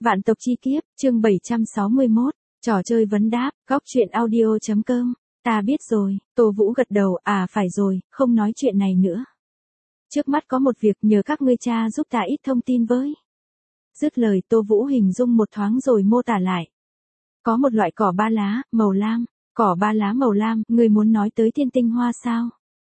Vạn tộc chi kiếp, chương 761, trò chơi vấn đáp, góc chuyện audio.com. Ta biết rồi, Tô Vũ gật đầu, phải rồi, không nói chuyện này nữa. Trước mắt có một việc nhờ các ngươi cha giúp ta ít thông tin với. Dứt lời Tô Vũ hình dung một thoáng rồi mô tả lại. Có một loại cỏ ba lá, màu lam, cỏ ba lá màu lam, ngươi muốn nói tới thiên tinh hoa sao?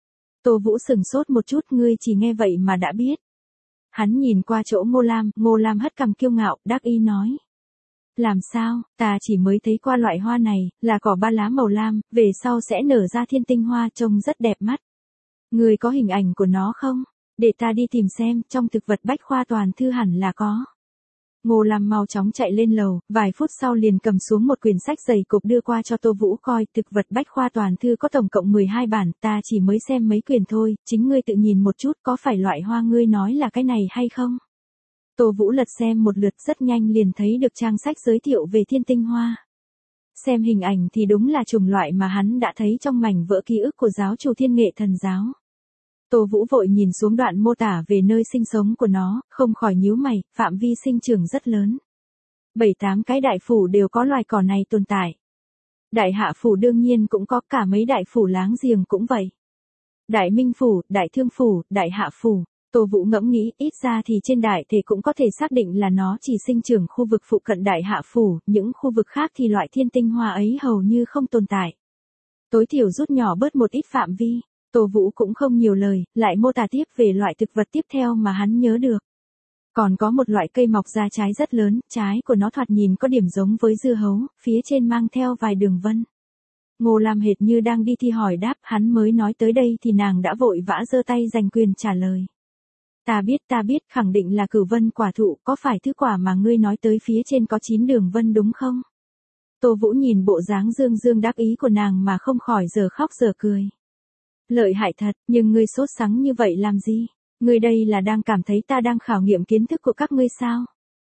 Tô Vũ sửng sốt một chút, ngươi chỉ nghe vậy mà đã biết. Hắn nhìn qua chỗ Ngô Lam hất cằm kiêu ngạo, đắc ý nói. Làm sao, ta chỉ mới thấy qua loại hoa này, là cỏ ba lá màu lam, về sau sẽ nở ra thiên tinh hoa trông rất đẹp mắt. Ngươi có hình ảnh của nó không? Để ta đi tìm xem, trong thực vật bách khoa toàn thư hẳn là có. Ngô Lam mau chóng chạy lên lầu, vài phút sau liền cầm xuống một quyển sách dày cộp đưa qua cho Tô Vũ coi, thực vật bách khoa toàn thư có tổng cộng 12 bản, ta chỉ mới xem mấy quyển thôi, chính ngươi tự nhìn một chút có phải loại hoa ngươi nói là cái này hay không? Tô Vũ lật xem một lượt rất nhanh liền thấy được trang sách giới thiệu về thiên tinh hoa. Xem hình ảnh thì đúng là chủng loại mà hắn đã thấy trong mảnh vỡ ký ức của giáo chủ Thiên Nghệ Thần Giáo. Tô Vũ vội nhìn xuống đoạn mô tả về nơi sinh sống của nó, không khỏi nhíu mày, phạm vi sinh trưởng rất lớn. 7-8 cái đại phủ đều có loài cỏ này tồn tại. Đại hạ phủ đương nhiên cũng có, cả mấy đại phủ láng giềng cũng vậy. Đại Minh phủ, Đại Thương phủ, Đại Hạ phủ. Tô Vũ ngẫm nghĩ, ít ra thì trên đại thể cũng có thể xác định là nó chỉ sinh trưởng khu vực phụ cận Đại Hạ phủ, những khu vực khác thì loại thiên tinh hoa ấy hầu như không tồn tại. Tối thiểu rút nhỏ bớt một ít phạm vi. Tô Vũ cũng không nhiều lời, lại mô tả tiếp về loại thực vật tiếp theo mà hắn nhớ được. Còn có một loại cây mọc ra trái rất lớn, trái của nó thoạt nhìn có điểm giống với dưa hấu, phía trên mang theo vài đường vân. Ngô Lam hệt như đang đi thi hỏi đáp, hắn mới nói tới đây thì nàng đã vội vã giơ tay giành quyền trả lời. Ta biết, khẳng định là cửu vân quả thụ, có phải thứ quả mà ngươi nói tới phía trên có 9 đường vân đúng không? Tô Vũ nhìn bộ dáng dương dương đắc ý của nàng mà không khỏi giờ khóc giờ cười. Lợi hại thật, nhưng ngươi sốt sắng như vậy làm gì? Ngươi đây là đang cảm thấy ta đang khảo nghiệm kiến thức của các ngươi sao?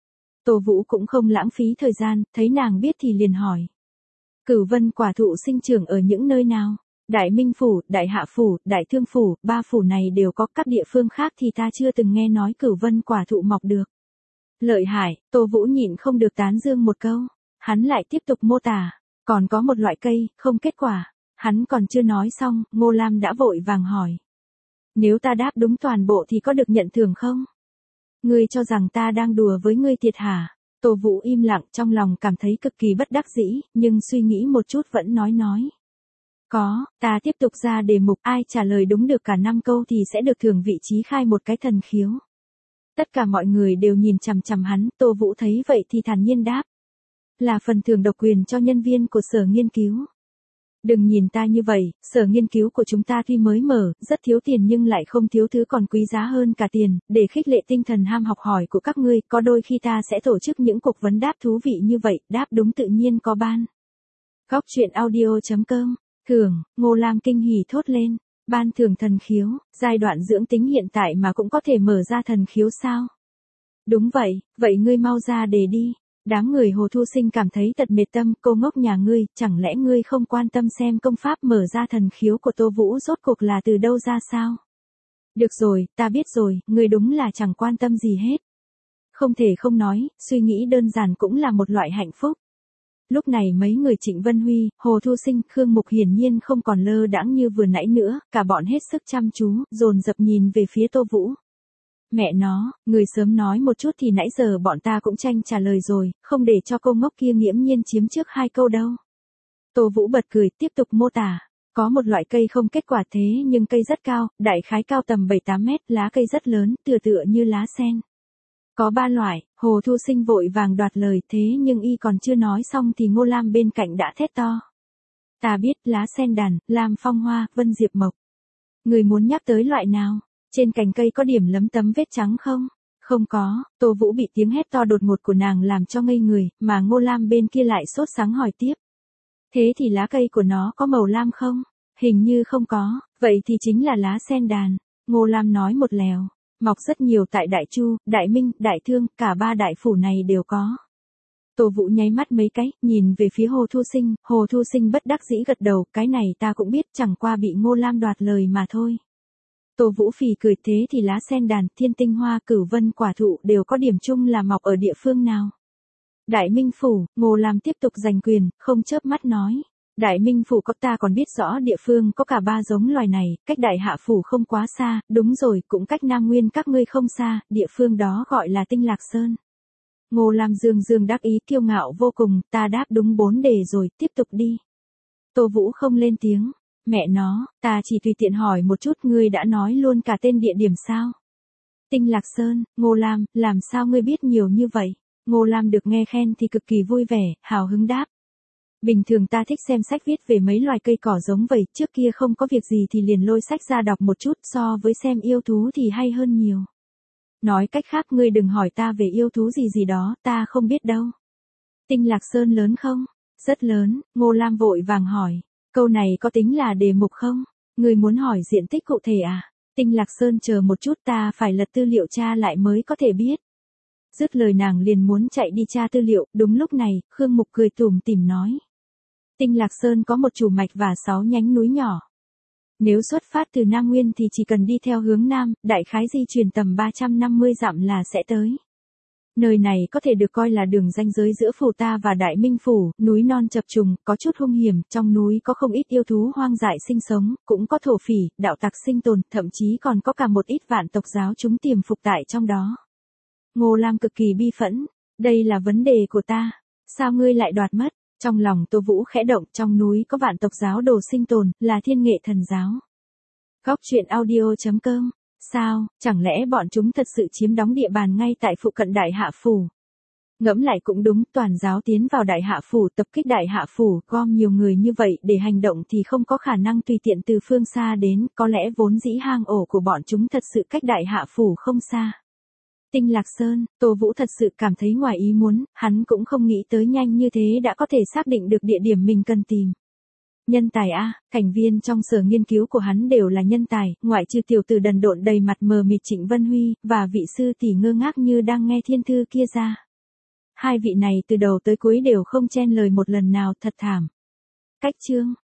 Tô Vũ cũng không lãng phí thời gian, thấy nàng biết thì liền hỏi. Cửu vân quả thụ sinh trưởng ở những nơi nào? Đại Minh phủ, Đại Hạ phủ, Đại Thương phủ, 3 phủ này đều có, các địa phương khác thì ta chưa từng nghe nói cửu vân quả thụ mọc được. Lợi hại, Tô Vũ nhịn không được tán dương một câu. Hắn lại tiếp tục mô tả, còn có một loại cây, không kết quả. Hắn còn chưa nói xong, Ngô Lam đã vội vàng hỏi. Nếu ta đáp đúng toàn bộ thì có được nhận thưởng không? Ngươi cho rằng ta đang đùa với ngươi thiệt hả? Tô Vũ im lặng, trong lòng cảm thấy cực kỳ bất đắc dĩ, nhưng suy nghĩ một chút vẫn nói. Có, ta tiếp tục ra đề mục, ai trả lời đúng được cả 5 câu thì sẽ được thưởng vị trí khai một cái thần khiếu. Tất cả mọi người đều nhìn chằm chằm hắn, Tô Vũ thấy vậy thì thản nhiên đáp. Là phần thưởng độc quyền cho nhân viên của sở nghiên cứu. Đừng nhìn ta như vậy, sở nghiên cứu của chúng ta tuy mới mở, rất thiếu tiền nhưng lại không thiếu thứ còn quý giá hơn cả tiền, để khích lệ tinh thần ham học hỏi của các ngươi, có đôi khi ta sẽ tổ chức những cuộc vấn đáp thú vị như vậy, đáp đúng tự nhiên có ban. Góc chuyện audio.com, thưởng, Ngô Lam kinh hỉ thốt lên, ban thưởng thần khiếu, giai đoạn dưỡng tính hiện tại mà cũng có thể mở ra thần khiếu sao? Đúng vậy ngươi mau ra đề đi. Đám người Hồ Thu Sinh cảm thấy tật mệt tâm, cô ngốc nhà ngươi, chẳng lẽ ngươi không quan tâm xem công pháp mở ra thần khiếu của Tô Vũ rốt cuộc là từ đâu ra sao? Được rồi, ta biết rồi, ngươi đúng là chẳng quan tâm gì hết. Không thể không nói, suy nghĩ đơn giản cũng là một loại hạnh phúc. Lúc này mấy người Trịnh Vân Huy, Hồ Thu Sinh, Khương Mục hiển nhiên không còn lơ đãng như vừa nãy nữa, cả bọn hết sức chăm chú, dồn dập nhìn về phía Tô Vũ. Mẹ nó, người sớm nói một chút thì nãy giờ bọn ta cũng tranh trả lời rồi, không để cho cô ngốc kia nghiễm nhiên chiếm trước 2 câu đâu. Tô Vũ bật cười, tiếp tục mô tả. Có một loại cây không kết quả thế nhưng cây rất cao, đại khái cao tầm 7-8 mét, lá cây rất lớn, tựa như lá sen. Có 3 loại, Hồ Thu Sinh vội vàng đoạt lời thế nhưng y còn chưa nói xong thì Ngô Lam bên cạnh đã thét to. Ta biết, lá sen đàn, lam phong hoa, vân diệp mộc. Người muốn nhắc tới loại nào? Trên cành cây có điểm lấm tấm vết trắng không? Không có, Tô Vũ bị tiếng hét to đột ngột của nàng làm cho ngây người, mà Ngô Lam bên kia lại sốt sắng hỏi tiếp. Thế thì lá cây của nó có màu lam không? Hình như không có, vậy thì chính là lá sen đàn. Ngô Lam nói một lèo, mọc rất nhiều tại Đại Chu, Đại Minh, Đại Thương, cả 3 đại phủ này đều có. Tô Vũ nháy mắt mấy cái, nhìn về phía Hồ Thu Sinh bất đắc dĩ gật đầu, cái này ta cũng biết, chẳng qua bị Ngô Lam đoạt lời mà thôi. Tô Vũ phì cười, thế thì lá sen đàn, thiên tinh hoa, cửu vân quả thụ đều có điểm chung là mọc ở địa phương nào? Đại Minh Phủ, Ngô Lam tiếp tục giành quyền, không chớp mắt nói. Đại Minh Phủ có ta còn biết rõ địa phương có cả 3 giống loài này, cách Đại Hạ Phủ không quá xa, đúng rồi, cũng cách Nam Nguyên các ngươi không xa, địa phương đó gọi là Tinh Lạc Sơn. Ngô Lam dương dương đắc ý kiêu ngạo vô cùng, ta đáp đúng 4 đề rồi, tiếp tục đi. Tô Vũ không lên tiếng, mẹ nó, ta chỉ tùy tiện hỏi một chút, ngươi đã nói luôn cả tên địa điểm sao? Tinh Lạc Sơn, Ngô Lam, làm sao ngươi biết nhiều như vậy? Ngô Lam được nghe khen thì cực kỳ vui vẻ, hào hứng đáp. Bình thường ta thích xem sách viết về mấy loài cây cỏ giống vậy, trước kia không có việc gì thì liền lôi sách ra đọc một chút, so với xem yêu thú thì hay hơn nhiều. Nói cách khác, ngươi đừng hỏi ta về yêu thú gì gì đó, ta không biết đâu. Tinh Lạc Sơn lớn không? Rất lớn, Ngô Lam vội vàng hỏi. Câu này có tính là đề mục không? Ngươi muốn hỏi diện tích cụ thể à? Tinh Lạc Sơn chờ một chút, ta phải lật tư liệu tra lại mới có thể biết. Dứt lời nàng liền muốn chạy đi tra tư liệu, đúng lúc này, Khương Mục cười tủm tỉm nói. Tinh Lạc Sơn có một chủ mạch và 6 nhánh núi nhỏ. Nếu xuất phát từ Nam Nguyên thì chỉ cần đi theo hướng Nam, đại khái di chuyển tầm 350 dặm là sẽ tới. Nơi này có thể được coi là đường ranh giới giữa phủ ta và Đại Minh Phủ, núi non chập trùng, có chút hung hiểm, trong núi có không ít yêu thú hoang dại sinh sống, cũng có thổ phỉ, đạo tặc sinh tồn, thậm chí còn có cả một ít vạn tộc giáo chúng tiềm phục tại trong đó. Ngô Lam cực kỳ bi phẫn, đây là vấn đề của ta, sao ngươi lại đoạt mất? Trong lòng Tô Vũ khẽ động, trong núi có vạn tộc giáo đồ sinh tồn, là Thiên Nghệ Thần giáo. Góc truyện audio.com. Sao, chẳng lẽ bọn chúng thật sự chiếm đóng địa bàn ngay tại phụ cận Đại Hạ Phủ? Ngẫm lại cũng đúng, toàn giáo tiến vào Đại Hạ Phủ, tập kích Đại Hạ Phủ, gom nhiều người như vậy để hành động thì không có khả năng tùy tiện từ phương xa đến, có lẽ vốn dĩ hang ổ của bọn chúng thật sự cách Đại Hạ Phủ không xa. Tinh Lạc Sơn, Tô Vũ thật sự cảm thấy ngoài ý muốn, hắn cũng không nghĩ tới nhanh như thế đã có thể xác định được địa điểm mình cần tìm. Nhân tài a, thành viên trong sở nghiên cứu của hắn đều là nhân tài, ngoại trừ tiểu tử đần độn đầy mặt mờ mịt Trịnh Vân Huy, và vị sư tỷ ngơ ngác như đang nghe thiên thư kia ra. Hai vị này từ đầu tới cuối đều không chen lời một lần nào, thật thảm. Cách chương